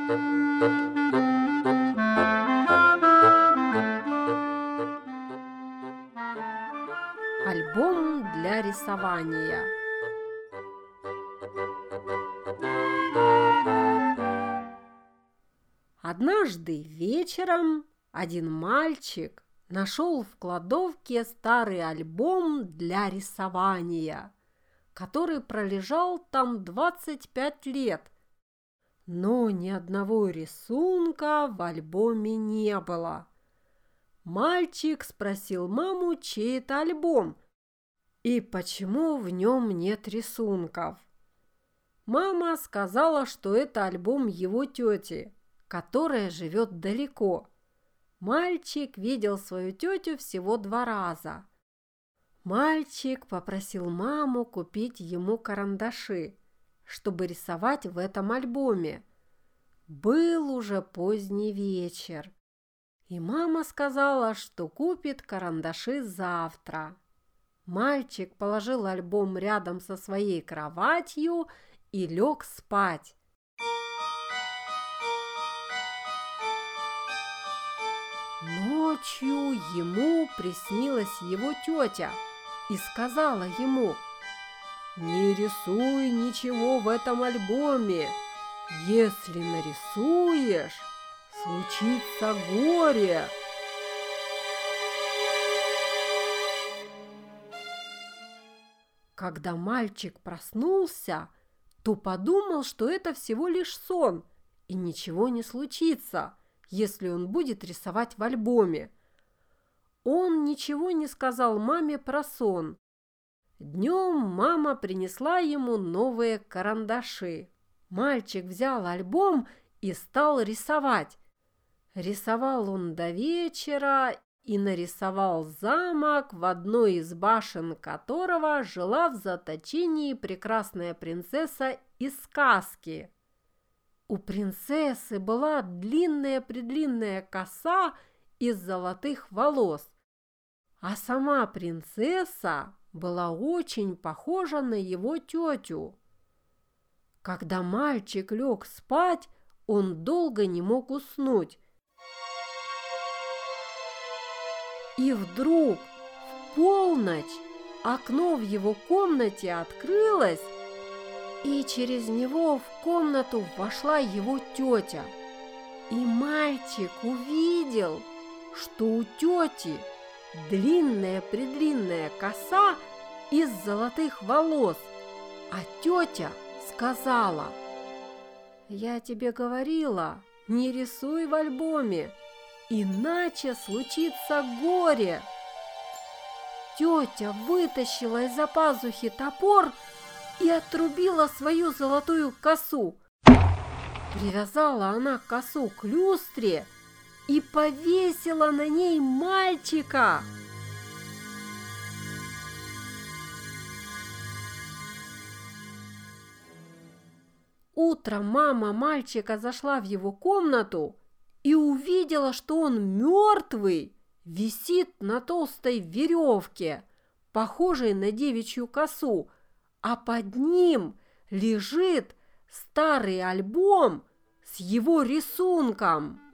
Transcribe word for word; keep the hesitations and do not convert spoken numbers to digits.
Альбом для рисования. Однажды вечером один мальчик нашел в кладовке старый альбом для рисования, который пролежал там двадцать пять лет, но ни одного рисунка в альбоме не было. Мальчик спросил маму, чей это альбом и почему в нем нет рисунков. Мама сказала, что это альбом его тети, которая живет далеко. Мальчик видел свою тетю всего два раза. Мальчик попросил маму купить ему карандаши, чтобы рисовать в этом альбоме. Был уже поздний вечер, и мама сказала, что купит карандаши завтра. Мальчик положил альбом рядом со своей кроватью и лег спать. Ночью ему приснилась его тетя и сказала ему: «Не рисуй ничего в этом альбоме. Если нарисуешь, случится горе». Когда мальчик проснулся, то подумал, что это всего лишь сон, и ничего не случится, если он будет рисовать в альбоме. Он ничего не сказал маме про сон. Днем мама принесла ему новые карандаши. Мальчик взял альбом и стал рисовать. Рисовал он до вечера и нарисовал замок, в одной из башен которого жила в заточении прекрасная принцесса из сказки. У принцессы была длинная-предлинная коса из золотых волос, а сама принцесса была очень похожа на его тетю. Когда мальчик лег спать, он долго не мог уснуть. И вдруг в полночь окно в его комнате открылось, и через него в комнату вошла его тетя. И мальчик увидел, что у тети длинная-предлинная коса из золотых волос, а тетя сказала: «Я тебе говорила, не рисуй в альбоме, иначе случится горе». Тетя вытащила из-за пазухи топор и отрубила свою золотую косу. Привязала она косу к люстре и повесила на ней мальчика. Утром мама мальчика зашла в его комнату и увидела, что он мертвый, висит на толстой веревке, похожей на девичью косу, а под ним лежит старый альбом с его рисунком.